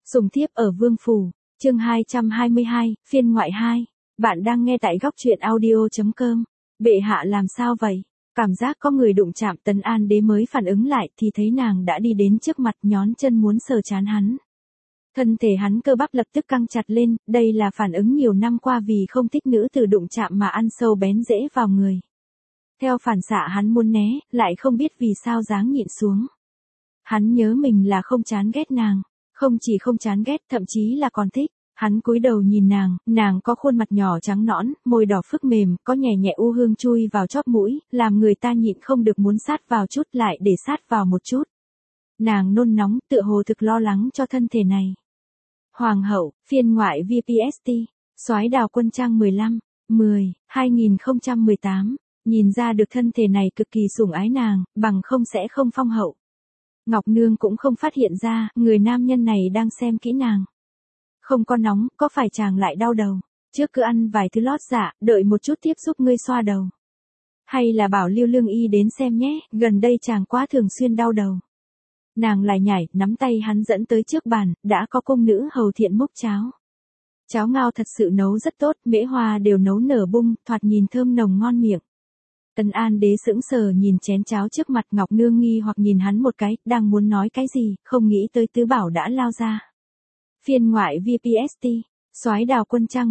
Sùng thiếp ở Vương Phủ, chương 222, phiên ngoại 2. Bạn đang nghe tại góc truyện audio.com. Bệ hạ làm sao vậy? Cảm giác có người đụng chạm. Tấn An Đế mới phản ứng lại thì thấy nàng đã đi đến trước mặt, nhón chân muốn sờ trán hắn. Thân thể hắn cơ bắp lập tức căng chặt lên, đây là phản ứng nhiều năm qua vì không thích nữ tử đụng chạm mà ăn sâu bén rễ vào người. Theo phản xạ hắn muốn né, lại không biết vì sao dáng nhịn xuống. Hắn nhớ mình là không chán ghét nàng. Không chỉ không chán ghét, thậm chí là còn thích. Hắn cúi đầu nhìn nàng có khuôn mặt nhỏ trắng nõn, môi đỏ phức mềm, có nhẹ nhẹ u hương chui vào chóp mũi, làm người ta nhịn không được muốn sát vào chút lại để sát vào một chút. Nàng nôn nóng, tựa hồ thực lo lắng cho thân thể này. Hoàng hậu, phiên ngoại VPST, soái đào quân trang 15/10/2018, nhìn ra được thân thể này cực kỳ sủng ái nàng, bằng không sẽ không phong hậu. Ngọc Nương cũng không phát hiện ra, người nam nhân này đang xem kỹ nàng. Không có nóng, có phải chàng lại đau đầu? Trước cứ ăn vài thứ lót dạ, đợi một chút tiếp giúp ngươi xoa đầu. Hay là bảo Lưu Lương Y đến xem nhé, gần đây chàng quá thường xuyên đau đầu. Nàng lại nhảy, nắm tay hắn dẫn tới trước bàn, đã có cung nữ hầu thiện múc cháo. Cháo ngao thật sự nấu rất tốt, mễ hoa đều nấu nở bung, thoạt nhìn thơm nồng ngon miệng. Tấn An Đế sững sờ nhìn chén cháo trước mặt. Ngọc Nương nghi hoặc nhìn hắn một cái, đang muốn nói cái gì, không nghĩ tới Tứ Bảo đã lao ra. Phiên ngoại VPST, soái đào quân trang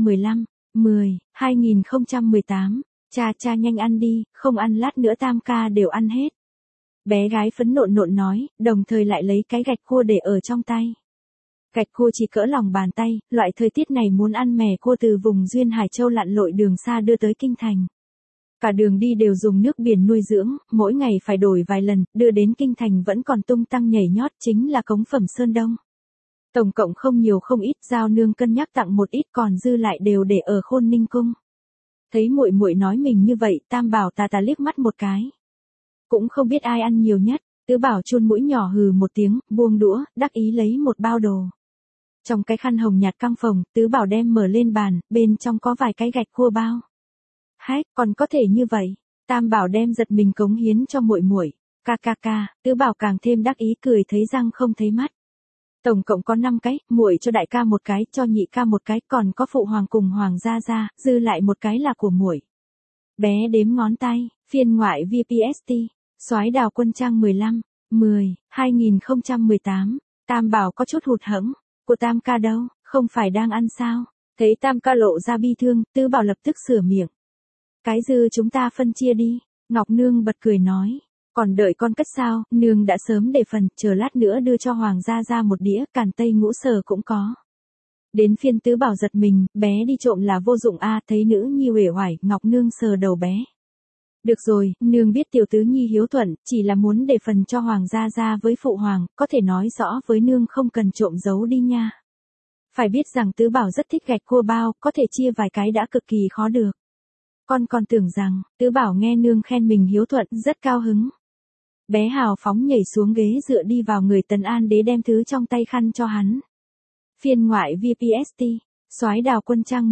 15/10/2018, cha nhanh ăn đi, không ăn lát nữa tam ca đều ăn hết. Bé gái phấn nộn nói, đồng thời lại lấy cái gạch cua để ở trong tay. Gạch cua chỉ cỡ lòng bàn tay, loại thời tiết này muốn ăn mè cua từ vùng Duyên Hải Châu lặn lội đường xa đưa tới Kinh Thành. Cả đường đi đều dùng nước biển nuôi dưỡng, mỗi ngày phải đổi vài lần, đưa đến Kinh Thành vẫn còn tung tăng nhảy nhót, chính là cống phẩm Sơn Đông. Tổng cộng không nhiều không ít, Giao Nương cân nhắc tặng một ít còn dư lại đều để ở Khôn Ninh cung. Thấy muội muội nói mình như vậy, Tam Bảo tà liếc mắt một cái. Cũng không biết ai ăn nhiều nhất, Tứ Bảo chun mũi nhỏ hừ một tiếng, buông đũa, đắc ý lấy một bao đồ. Trong cái khăn hồng nhạt căng phồng, Tứ Bảo đem mở lên bàn, bên trong có vài cái gạch cua bao. Hách, còn có thể như vậy? Tam Bảo đem giật mình cống hiến cho muội muội. Ca, Tứ Bảo càng thêm đắc ý cười thấy răng không thấy mắt. Tổng cộng có 5 cái, muội cho đại ca một cái, cho nhị ca một cái, còn có phụ hoàng cùng hoàng gia, dư lại một cái là của muội. Bé đếm ngón tay, phiên ngoại VPST, soái đào quân trang 15/10/2018, Tam Bảo có chút hụt hẫng, của Tam ca đâu, không phải đang ăn sao? Thấy Tam ca lộ ra bi thương, Tứ Bảo lập tức sửa miệng. Cái dư chúng ta phân chia đi, Ngọc Nương bật cười nói. Còn đợi con cất sao, nương đã sớm để phần, chờ lát nữa đưa cho hoàng gia một đĩa, càn tây ngũ sở cũng có. Đến phiên Tứ Bảo giật mình, bé đi trộm là vô dụng a, thấy nữ nhi uể oải, Ngọc Nương sờ đầu bé. Được rồi, nương biết tiểu tứ nhi hiếu thuận, chỉ là muốn để phần cho hoàng gia với phụ hoàng, có thể nói rõ với nương không cần trộm giấu đi nha. Phải biết rằng Tứ Bảo rất thích gạch cua bao, có thể chia vài cái đã cực kỳ khó được. Con còn tưởng rằng, Tứ Bảo nghe nương khen mình hiếu thuận, rất cao hứng. Bé hào phóng nhảy xuống ghế dựa đi vào người Tấn An Đế đem thứ trong tay khăn cho hắn. Phiên ngoại VPST, soái đào quân trang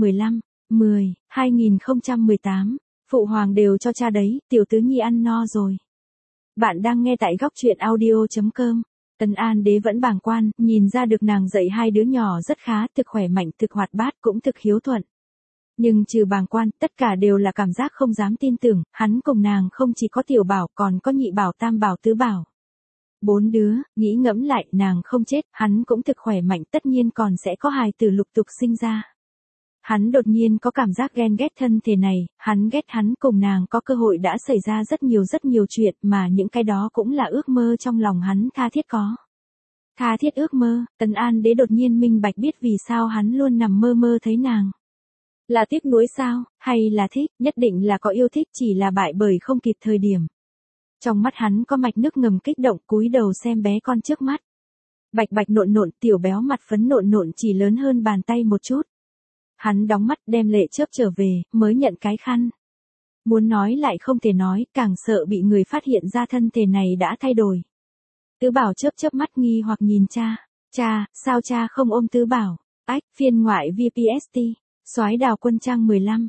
15/10/2018, phụ hoàng đều cho cha đấy, tiểu tứ nhi ăn no rồi. Bạn đang nghe tại góc truyện audio.com. Tấn An Đế vẫn bàng quan, nhìn ra được nàng dạy hai đứa nhỏ rất khá, thực khỏe mạnh, thực hoạt bát, cũng thực hiếu thuận. Nhưng trừ bàng quan, tất cả đều là cảm giác không dám tin tưởng, hắn cùng nàng không chỉ có tiểu bảo, còn có nhị bảo, tam bảo, tứ bảo. 4 đứa, nghĩ ngẫm lại, nàng không chết, hắn cũng thực khỏe mạnh, tất nhiên còn sẽ có hài tử lục tục sinh ra. Hắn đột nhiên có cảm giác ghen ghét thân thể này, hắn ghét hắn cùng nàng có cơ hội đã xảy ra rất nhiều chuyện mà những cái đó cũng là ước mơ trong lòng hắn tha thiết có. Tha thiết ước mơ, Tấn An Đế đột nhiên minh bạch biết vì sao hắn luôn nằm mơ thấy nàng. Là tiếc nuối sao, hay là thích, nhất định là có yêu thích, chỉ là bại bởi không kịp thời điểm. Trong mắt hắn có mạch nước ngầm kích động, cúi đầu xem bé con trước mắt. Bạch nộn, tiểu béo mặt phấn nộn chỉ lớn hơn bàn tay một chút. Hắn đóng mắt đem lệ chớp trở về, mới nhận cái khăn. Muốn nói lại không thể nói, càng sợ bị người phát hiện ra thân thể này đã thay đổi. Tứ Bảo chớp mắt nghi hoặc nhìn cha. Cha, sao cha không ôm Tứ Bảo? Ách, phiên ngoại VPST. Soái đào quân trang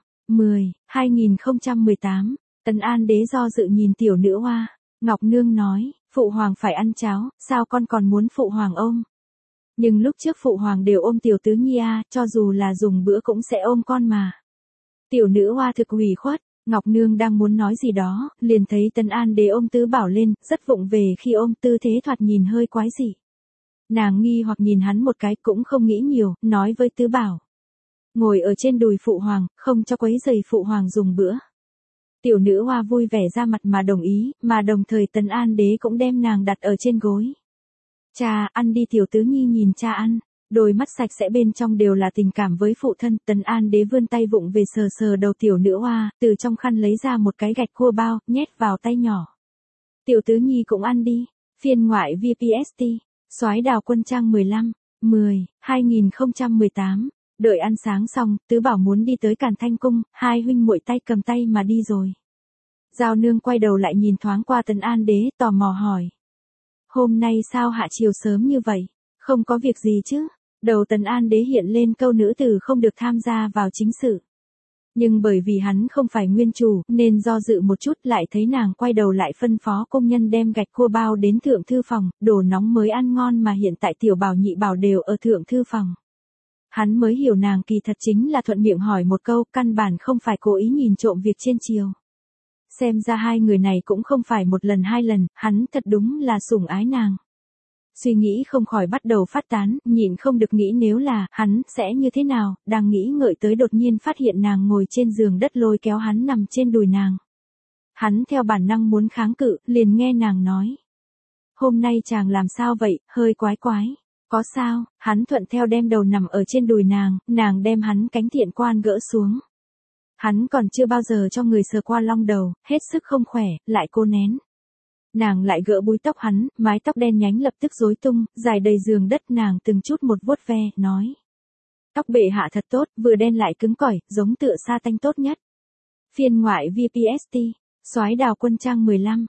15/10/2018, Tấn An Đế do dự nhìn tiểu nữ hoa. Ngọc Nương nói, phụ hoàng phải ăn cháo, sao con còn muốn phụ hoàng ôm? Nhưng lúc trước phụ hoàng đều ôm tiểu tứ nhi a, cho dù là dùng bữa cũng sẽ ôm con mà. Tiểu nữ hoa thực ủy khuất, Ngọc Nương đang muốn nói gì đó, liền thấy Tấn An Đế ôm Tứ Bảo lên, rất vụng về khi ôm, tư thế thoạt nhìn hơi quái dị. Nàng nghi hoặc nhìn hắn một cái cũng không nghĩ nhiều, nói với Tứ Bảo. Ngồi ở trên đùi phụ hoàng, không cho quấy rầy phụ hoàng dùng bữa. Tiểu nữ hoa vui vẻ ra mặt mà đồng ý, mà đồng thời Tấn An Đế cũng đem nàng đặt ở trên gối. Cha, ăn đi, tiểu tứ nhi nhìn cha ăn. Đôi mắt sạch sẽ bên trong đều là tình cảm với phụ thân. Tấn An Đế vươn tay vụng về sờ sờ đầu tiểu nữ hoa, từ trong khăn lấy ra một cái gạch cua bao, nhét vào tay nhỏ. Tiểu tứ nhi cũng ăn đi. Phiên ngoại VPST, Soái Đào Quân Trang 15/10/2018. Đợi ăn sáng xong, Tứ Bảo muốn đi tới Càn Thanh Cung, hai huynh muội tay cầm tay mà đi rồi. Giao Nương quay đầu lại nhìn thoáng qua Tấn An Đế, tò mò hỏi. Hôm nay sao hạ chiều sớm như vậy? Không có việc gì chứ? Đầu Tấn An Đế hiện lên câu nữ tử không được tham gia vào chính sự. Nhưng bởi vì hắn không phải nguyên chủ, nên do dự một chút lại thấy nàng quay đầu lại phân phó công nhân đem gạch cua bao đến thượng thư phòng, đồ nóng mới ăn ngon mà hiện tại tiểu bảo nhị bảo đều ở thượng thư phòng. Hắn mới hiểu nàng kỳ thật chính là thuận miệng hỏi một câu, căn bản không phải cố ý nhìn trộm việc trên chiều. Xem ra hai người này cũng không phải một lần hai lần, hắn thật đúng là sủng ái nàng. Suy nghĩ không khỏi bắt đầu phát tán, nhịn không được nghĩ nếu là, hắn, sẽ như thế nào, đang nghĩ ngợi tới đột nhiên phát hiện nàng ngồi trên giường đất lôi kéo hắn nằm trên đùi nàng. Hắn theo bản năng muốn kháng cự, liền nghe nàng nói. Hôm nay chàng làm sao vậy, hơi quái quái. Có sao, hắn thuận theo đem đầu nằm ở trên đùi nàng đem hắn cánh thiện quan gỡ xuống. Hắn còn chưa bao giờ cho người sờ qua long đầu, hết sức không khỏe, lại cô nén. Nàng lại gỡ búi tóc hắn, mái tóc đen nhánh lập tức rối tung, dài đầy giường đất, nàng từng chút một vuốt ve, nói. Tóc bệ hạ thật tốt, vừa đen lại cứng cỏi, giống tựa sa tanh tốt nhất. Phiên ngoại VPST, Soái Đào Quân Trang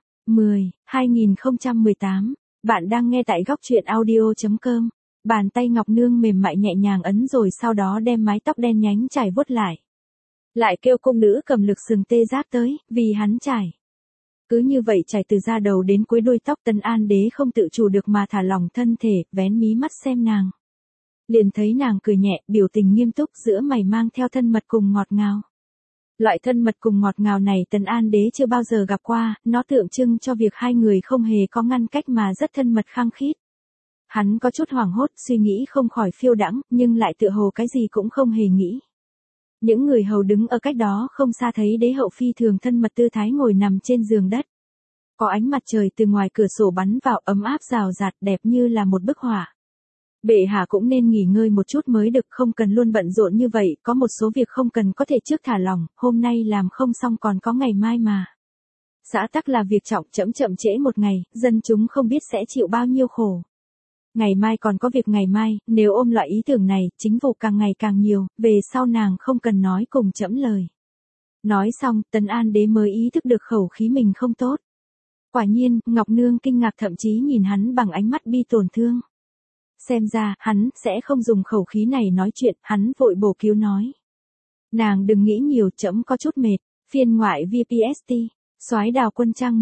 15/10/2018. Bạn đang nghe tại góc truyện audio.com. Bàn tay Ngọc Nương mềm mại nhẹ nhàng ấn rồi sau đó đem mái tóc đen nhánh trải vuốt lại. Lại kêu cung nữ cầm lực sừng tê giác tới, vì hắn trải. Cứ như vậy trải từ da đầu đến cuối đuôi tóc. Tấn An Đế không tự chủ được mà thả lỏng thân thể, vén mí mắt xem nàng. Liền thấy nàng cười nhẹ, biểu tình nghiêm túc, giữa mày mang theo thân mật cùng ngọt ngào. Loại thân mật cùng ngọt ngào này Tấn An Đế chưa bao giờ gặp qua, nó tượng trưng cho việc hai người không hề có ngăn cách mà rất thân mật khăng khít. Hắn có chút hoảng hốt, suy nghĩ không khỏi phiêu đãng, nhưng lại tựa hồ cái gì cũng không hề nghĩ. Những người hầu đứng ở cách đó không xa thấy đế hậu phi thường thân mật tư thái ngồi nằm trên giường đất. Có ánh mặt trời từ ngoài cửa sổ bắn vào, ấm áp rào rạt, đẹp như là một bức họa. Bệ hạ cũng nên nghỉ ngơi một chút mới được, không cần luôn bận rộn như vậy, có một số việc không cần có thể trước thả lỏng, hôm nay làm không xong còn có ngày mai mà. Xã tắc là việc trọng, chậm trễ một ngày, dân chúng không biết sẽ chịu bao nhiêu khổ. Ngày mai còn có việc ngày mai, nếu ôm loại ý tưởng này, chính vụ càng ngày càng nhiều, về sau nàng không cần nói cùng trẫm lời. Nói xong, Tấn An Đế mới ý thức được khẩu khí mình không tốt. Quả nhiên, Ngọc Nương kinh ngạc thậm chí nhìn hắn bằng ánh mắt bi tổn thương. Xem ra, hắn sẽ không dùng khẩu khí này nói chuyện, hắn vội bổ cứu nói. Nàng đừng nghĩ nhiều, trẫm có chút mệt. Phiên ngoại VPST, Soái Đào Quân Trang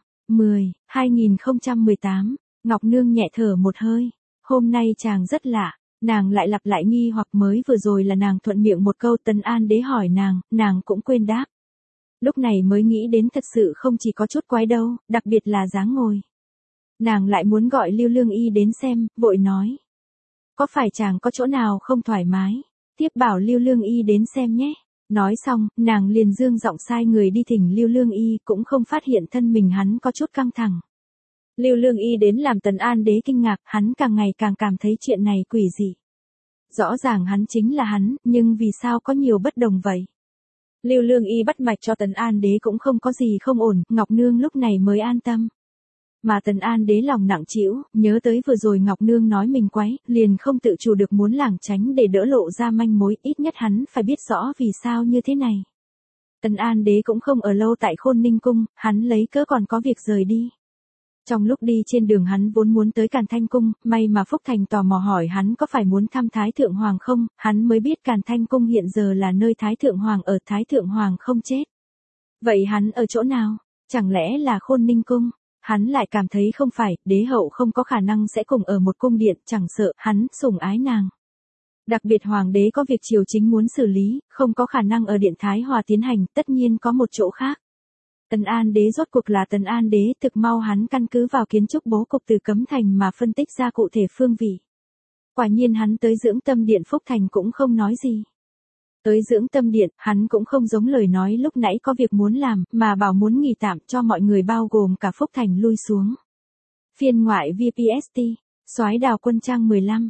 15/10/2018. Ngọc Nương nhẹ thở một hơi. Hôm nay chàng rất lạ. Nàng lại lặp lại nghi hoặc mới vừa rồi là nàng thuận miệng một câu. Tấn An Đế hỏi nàng cũng quên đáp. Lúc này mới nghĩ đến thật sự không chỉ có chút quái đâu, đặc biệt là dáng ngồi. Nàng lại muốn gọi Lưu Lương Y đến xem, vội nói. Có phải chàng có chỗ nào không thoải mái? Tiếp bảo Lưu Lương Y đến xem nhé. Nói xong, nàng liền dương giọng sai người đi thỉnh Lưu Lương Y, cũng không phát hiện thân mình hắn có chút căng thẳng. Lưu Lương Y đến làm Tấn An Đế kinh ngạc, hắn càng ngày càng cảm thấy chuyện này quỷ dị. Rõ ràng hắn chính là hắn, nhưng vì sao có nhiều bất đồng vậy? Lưu Lương Y bắt mạch cho Tấn An Đế cũng không có gì không ổn, Ngọc Nương lúc này mới an tâm. Mà Tấn An Đế lòng nặng trĩu, nhớ tới vừa rồi Ngọc Nương nói mình quấy, liền không tự chủ được muốn lảng tránh để đỡ lộ ra manh mối, ít nhất hắn phải biết rõ vì sao như thế này. Tấn An Đế cũng không ở lâu tại Khôn Ninh Cung, hắn lấy cớ còn có việc rời đi. Trong lúc đi trên đường hắn vốn muốn tới Càn Thanh Cung, may mà Phúc Thành tò mò hỏi hắn có phải muốn thăm Thái Thượng Hoàng không, hắn mới biết Càn Thanh Cung hiện giờ là nơi Thái Thượng Hoàng ở, Thái Thượng Hoàng không chết. Vậy hắn ở chỗ nào? Chẳng lẽ là Khôn Ninh Cung? Hắn lại cảm thấy không phải, đế hậu không có khả năng sẽ cùng ở một cung điện, chẳng sợ, hắn sủng ái nàng. Đặc biệt hoàng đế có việc triều chính muốn xử lý, không có khả năng ở điện Thái Hòa tiến hành, tất nhiên có một chỗ khác. Tần An đế rốt cuộc là Tần An đế, thực mau hắn căn cứ vào kiến trúc bố cục từ Cấm Thành mà phân tích ra cụ thể phương vị. Quả nhiên hắn tới Dưỡng Tâm Điện Phúc Thành cũng không nói gì. Tới Dưỡng Tâm Điện, hắn cũng không giống lời nói lúc nãy có việc muốn làm, mà bảo muốn nghỉ tạm cho mọi người bao gồm cả Phúc Thành lui xuống. Phiên ngoại VPST, Soái Đào Quân trang 15,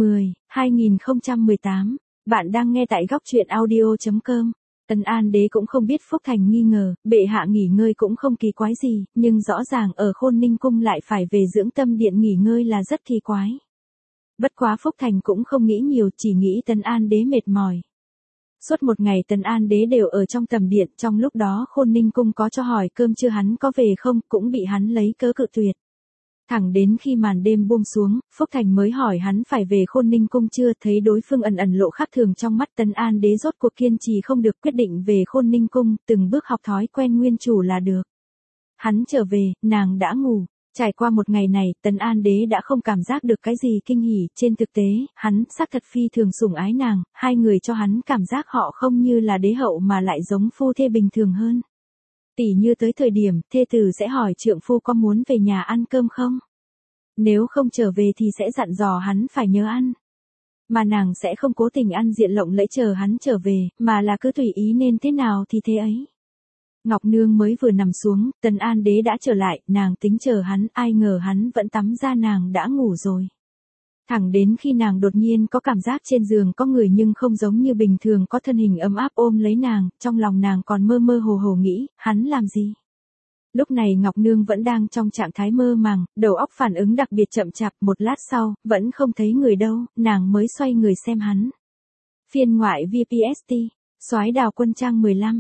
10/2018, bạn đang nghe tại góc truyện audio.com. Tần An đế cũng không biết Phúc Thành nghi ngờ, bệ hạ nghỉ ngơi cũng không kỳ quái gì, nhưng rõ ràng ở Khôn Ninh Cung lại phải về Dưỡng Tâm Điện nghỉ ngơi là rất kỳ quái. Bất quá Phúc Thành cũng không nghĩ nhiều, chỉ nghĩ Tần An đế mệt mỏi. Suốt một ngày Tần An đế đều ở trong tầm điện, trong lúc đó Khôn Ninh Cung có cho hỏi cơm chưa hắn có về không, cũng bị hắn lấy cớ cự tuyệt. Thẳng đến khi màn đêm buông xuống, Phúc Thành mới hỏi hắn phải về Khôn Ninh Cung chưa, thấy đối phương ẩn ẩn lộ khác thường trong mắt, Tần An đế rốt cuộc kiên trì không được, quyết định về Khôn Ninh Cung, từng bước học thói quen nguyên chủ là được. Hắn trở về, nàng đã ngủ. Trải qua một ngày này, Tần An đế đã không cảm giác được cái gì kinh hỉ, trên thực tế, hắn xác thật phi thường sủng ái nàng, hai người cho hắn cảm giác họ không như là đế hậu mà lại giống phu thê bình thường hơn. Tỉ như tới thời điểm, thê tử sẽ hỏi trượng phu có muốn về nhà ăn cơm không? Nếu không trở về thì sẽ dặn dò hắn phải nhớ ăn. Mà nàng sẽ không cố tình ăn diện lộng lẫy chờ hắn trở về, mà là cứ tùy ý nên thế nào thì thế ấy. Ngọc Nương mới vừa nằm xuống, Tần An đế đã trở lại, nàng tính chờ hắn, ai ngờ hắn vẫn tắm ra nàng đã ngủ rồi. Thẳng đến khi nàng đột nhiên có cảm giác trên giường có người nhưng không giống như bình thường có thân hình ấm áp ôm lấy nàng, trong lòng nàng còn mơ mơ hồ hồ nghĩ, hắn làm gì? Lúc này Ngọc Nương vẫn đang trong trạng thái mơ màng, đầu óc phản ứng đặc biệt chậm chạp, một lát sau, vẫn không thấy người đâu, nàng mới xoay người xem hắn. Phiên ngoại VPST, Soái Đào Quân trang 15,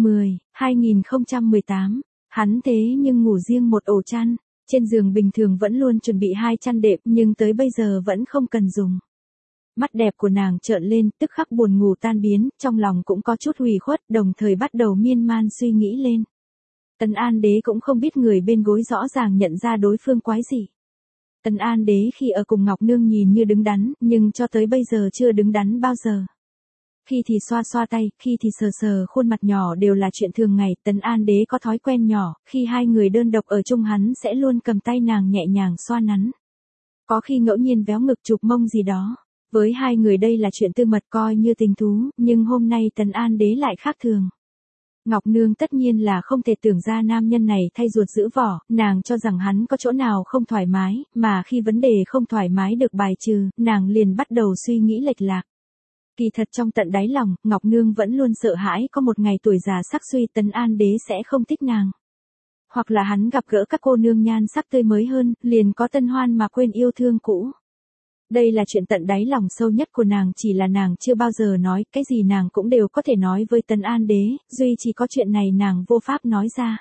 10/2018, hắn thế nhưng ngủ riêng một ổ chăn, trên giường bình thường vẫn luôn chuẩn bị 2 chăn đệm nhưng tới bây giờ vẫn không cần dùng. Mắt đẹp của nàng trợn lên, tức khắc buồn ngủ tan biến, trong lòng cũng có chút hủy khuất, đồng thời bắt đầu miên man suy nghĩ lên. Tần An đế cũng không biết người bên gối rõ ràng nhận ra đối phương quái gì. Tần An đế khi ở cùng Ngọc Nương nhìn như đứng đắn, nhưng cho tới bây giờ chưa đứng đắn bao giờ. Khi thì xoa xoa tay, khi thì sờ sờ khuôn mặt nhỏ đều là chuyện thường ngày, Tần An đế có thói quen nhỏ, khi hai người đơn độc ở chung hắn sẽ luôn cầm tay nàng nhẹ nhàng xoa nắn. Có khi ngẫu nhiên véo ngực chụp mông gì đó. Với hai người đây là chuyện tư mật coi như tình thú, nhưng hôm nay Tần An đế lại khác thường. Ngọc Nương tất nhiên là không thể tưởng ra nam nhân này thay ruột giữ vỏ, nàng cho rằng hắn có chỗ nào không thoải mái, mà khi vấn đề không thoải mái được bài trừ, nàng liền bắt đầu suy nghĩ lệch lạc. Kỳ thật trong tận đáy lòng, Ngọc Nương vẫn luôn sợ hãi có một ngày tuổi già sắc suy Tần An đế sẽ không thích nàng. Hoặc là hắn gặp gỡ các cô nương nhan sắc tươi mới hơn, liền có tân hoan mà quên yêu thương cũ. Đây là chuyện tận đáy lòng sâu nhất của nàng, chỉ là nàng chưa bao giờ nói, cái gì nàng cũng đều có thể nói với Tần An đế, duy chỉ có chuyện này nàng vô pháp nói ra.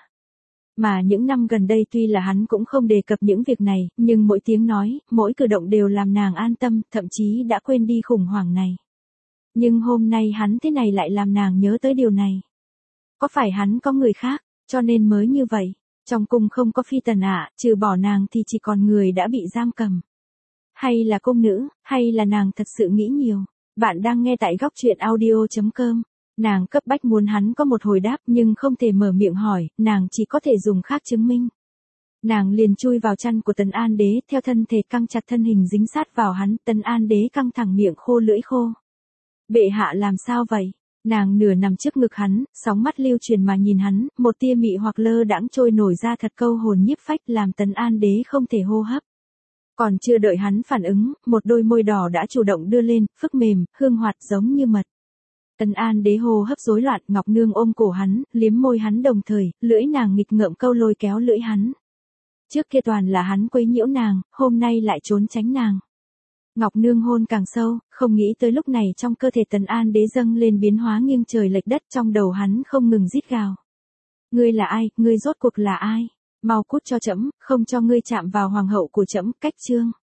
Mà những năm gần đây tuy là hắn cũng không đề cập những việc này, nhưng mỗi tiếng nói, mỗi cử động đều làm nàng an tâm, thậm chí đã quên đi khủng hoảng này. Nhưng hôm nay hắn thế này lại làm nàng nhớ tới điều này. Có phải hắn có người khác, cho nên mới như vậy? Trong cung không có phi tần ạ, trừ bỏ nàng thì chỉ còn người đã bị giam cầm. Hay là cung nữ, hay là nàng thật sự nghĩ nhiều. Bạn đang nghe tại góc truyện audio.com. Nàng cấp bách muốn hắn có một hồi đáp nhưng không thể mở miệng hỏi, nàng chỉ có thể dùng khác chứng minh. Nàng liền chui vào chăn của Tần An đế, theo thân thể căng chặt thân hình dính sát vào hắn, Tần An đế căng thẳng miệng khô lưỡi khô. Bệ hạ làm sao vậy? Nàng nửa nằm trước ngực hắn, sóng mắt lưu truyền mà nhìn hắn, một tia mị hoặc lơ đãng trôi nổi ra thật câu hồn nhiếp phách làm Tần An đế không thể hô hấp. Còn chưa đợi hắn phản ứng, một đôi môi đỏ đã chủ động đưa lên, phức mềm, hương hoạt giống như mật. Tần An đế hô hấp rối loạn, Ngọc Nương ôm cổ hắn, liếm môi hắn đồng thời, lưỡi nàng nghịch ngợm câu lôi kéo lưỡi hắn. Trước kia toàn là hắn quấy nhiễu nàng, hôm nay lại trốn tránh nàng. Ngọc Nương hôn càng sâu, không nghĩ tới lúc này trong cơ thể Tần An đế dâng lên biến hóa nghiêng trời lệch đất, trong đầu hắn không ngừng rít gào. Ngươi là ai, ngươi rốt cuộc là ai? Mau cút cho trẫm, không cho ngươi chạm vào hoàng hậu của trẫm, cách chương.